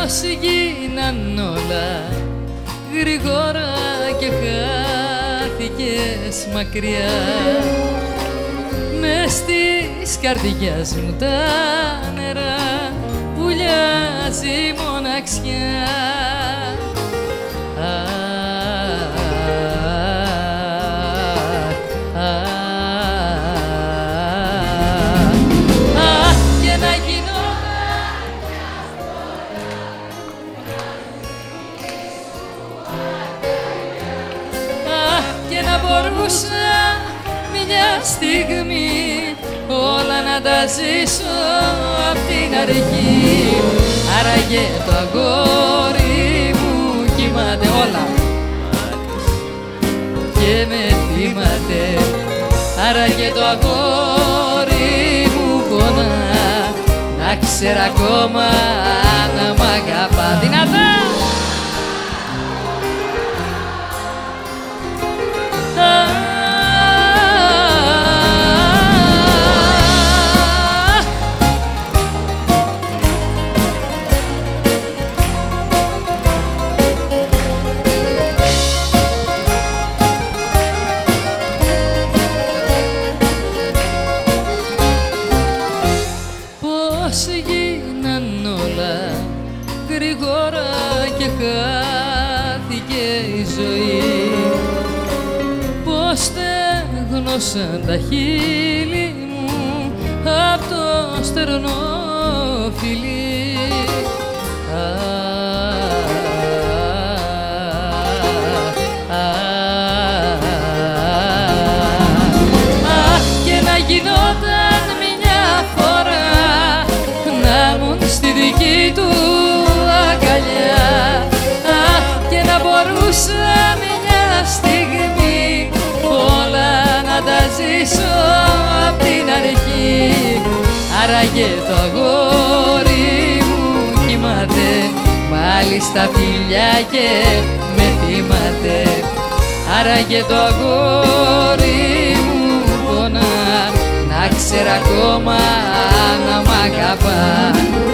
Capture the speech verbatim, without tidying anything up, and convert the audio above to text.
Πώς γίναν όλα γρήγορα και χάθηκες μακριά, μες της καρδιάς μου τα νερά βουλιάζει η μοναξιά. Και να μπορούσα μια στιγμή όλα να τα ζήσω απ' την αρχή. Άραγε το αγόρι μου κοιμάται όλα και με θυμάται. Άραγε το αγόρι μου πονά, να ξέρω ακόμα να μ' αγαπά. Δυνατά! Πώς γίναν όλα γρήγορα και χάθηκε η ζωή, πώς στέγνωσαν τα χείλη μου απ' το στερνό φιλί. Αχ, και να γινόταν μια φορά να μουν στη δική του αγκαλιά. Αχ, και να μπορούσα μια στιγμή όλα να τα ζήσω απ' την αρχή. Άραγε το αγόρι μου κοιμάται, μάλιστα φιλιά και με θυμάται. Άραγε το αγόρι μου πονά, να ξέρω ακόμα να μ' αγαπά.